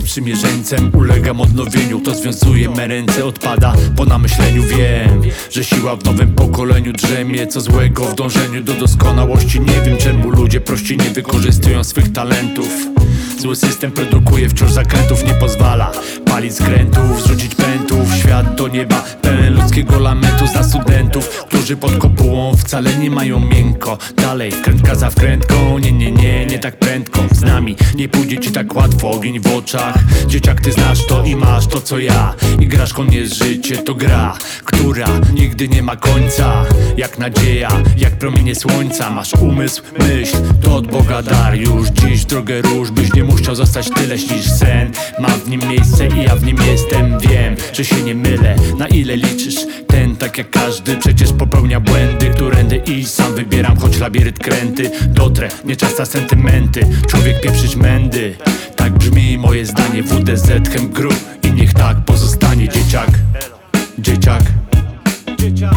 sprzymierzeńcem, ulegam odnowieniu. Kto związuje me ręce, odpada po namyśleniu. Wiem, że siła w nowym pokoleniu drzemie. Co złego w dążeniu do doskonałości. Nie wiem, czemu ludzie prości nie wykorzystują swych talentów. Zły system produkuje wciąż zakrętów. Nie pozwala palić skrętów, zrzucić pętów. Świat do nieba pełen ludzkiego lamentu. Za studentów, którzy pod kopułą wcale nie mają miękko. Dalej, krętka za wkrętką. Nie tak prędko. Z nami nie pójdzie ci tak łatwo. Ogień w oczach. Dzieciak, ty znasz to i masz to co ja. Igraszką nie jest życie, to gra, która nigdy nie ma końca. Jak nadzieja, jak promienie słońca. Masz umysł, myśl, to od Boga dar. Już dziś drogę róż, byś nie musiał zostać tyleś niż sen. Ma w nim miejsce i ja w nim jestem. Wiem, że się nie mylę. Na ile liczysz? Ten, tak jak każdy, przecież popełnia błędy. Którędy iść, sam wybieram, choć labirynt kręty. Dotrę, nie czas na sentymenty. Człowiek pieprzyć mędy. Tak brzmi moje zdanie. WDZ, chem gru i niech tak pozostanie. Dzieciak, dzieciak, dzieciak.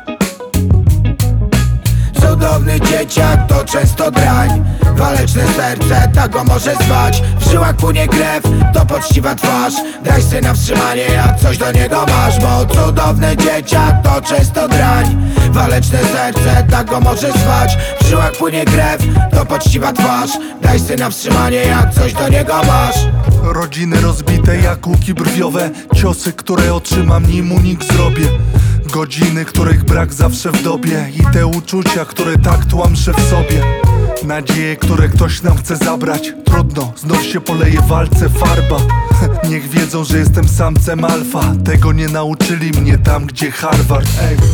Cudowny dzieciak to często drań. Waleczne serce, tak go może zwać. W żyłach płynie krew, to poczciwa twarz. Daj syna wstrzymanie, jak coś do niego masz. Bo cudowny dzieciak to często drań. Waleczne serce, tak go może zwać. W żyłach płynie krew, to poczciwa twarz. Daj syna wstrzymanie, jak coś do niego masz. Rodziny rozbite jak łuki brwiowe. Ciosy, które otrzymam, nim unik zrobię. Godziny, których brak zawsze w dobie. I te uczucia, które tak tłamszę w sobie. Nadzieje, które ktoś nam chce zabrać. Trudno, znów się poleje w walce farba. Niech wiedzą, że jestem samcem alfa. Tego nie nauczyli mnie tam, gdzie Harvard.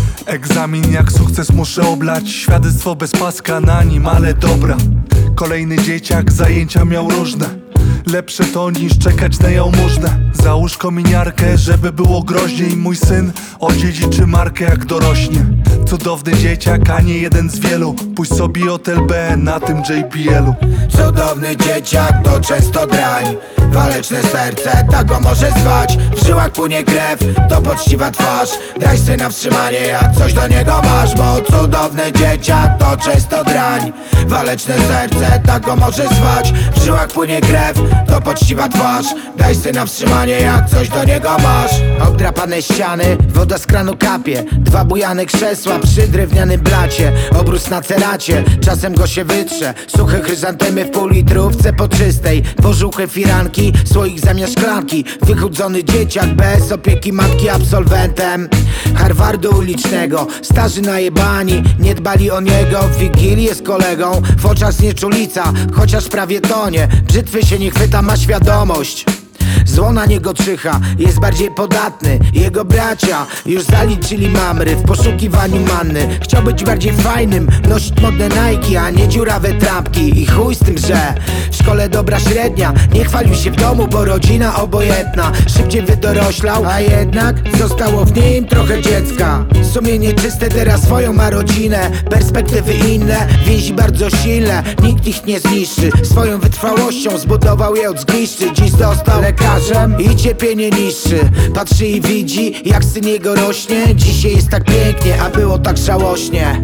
Egzamin jak sukces muszę oblać. Świadectwo bez paska na nim, ale dobra. Kolejny dzieciak, zajęcia miał różne. Lepsze to niż czekać na jałmużnę. Załóż kominiarkę, żeby było groźniej. Mój syn odziedziczy markę jak dorośnie. Cudowny dzieciak, a nie jeden z wielu. Pójdź sobie Hotel B na tym JBL-u. Cudowny dzieciak to często drań. Waleczne serce, tak go może zwać. W żyłach płynie krew, to poczciwa twarz. Daj syna wstrzymanie, jak coś do niego masz. Bo cudowny dzieciak to często drań. Waleczne serce, tak go może zwać. W żyłach płynie krew, to poczciwa twarz. Daj syna wstrzymanie, jak coś do niego masz. Obdrapane ściany, woda z kranu kapie. Dwa bujane krzesła przy drewnianym blacie. Obrus na ceracie, czasem go się wytrze. Suche chryzantemy w półlitrówce poczystej. Pożółkłe firanki, słoik zamiast szklanki. Wychudzony dzieciak bez opieki matki absolwentem Harvardu ulicznego. Starzy najebani, nie dbali o niego. W Wigilię z kolegą, w oczach znieczulica, chociaż prawie tonie. Brzytwy się nie chwyta, ma świadomość. Zło na niego czyha, jest bardziej podatny. Jego bracia już zaliczyli mamry w poszukiwaniu manny. Chciał być bardziej fajnym, nosić modne Nike, a nie dziurawe trampki. I chuj z tym, że w szkole dobra średnia. Nie chwalił się w domu, bo rodzina obojętna. Szybciej wydoroślał, a jednak zostało w nim trochę dziecka. Sumienie czyste, teraz swoją ma rodzinę. Perspektywy inne, więzi bardzo silne. Nikt ich nie zniszczy, swoją wytrwałością zbudował je od zgliszczy. Dziś został lekarzem i cierpienie niższy. Patrzy i widzi, jak syn jego rośnie. Dzisiaj jest tak pięknie, a było tak żałośnie.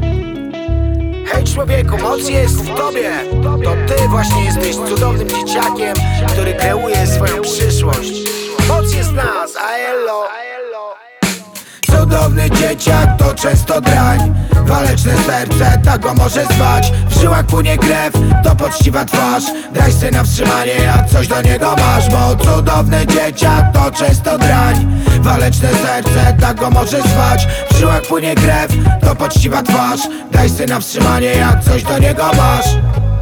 Hej człowieku, moc jest w tobie. To ty właśnie jesteś cudownym dzieciakiem, który kreuje swoją przyszłość. Moc jest w nas, a elo. Cudowny dzieciak to często drań. Waleczne serce, tak go może zwać. W żyłach płynie krew, to poczciwa twarz. Daj syna wstrzymanie, jak coś do niego masz. Bo cudowny dzieciak to często drań. Waleczne serce, tak go może zwać. W żyłach płynie krew, to poczciwa twarz. Daj syna wstrzymanie, jak coś do niego masz.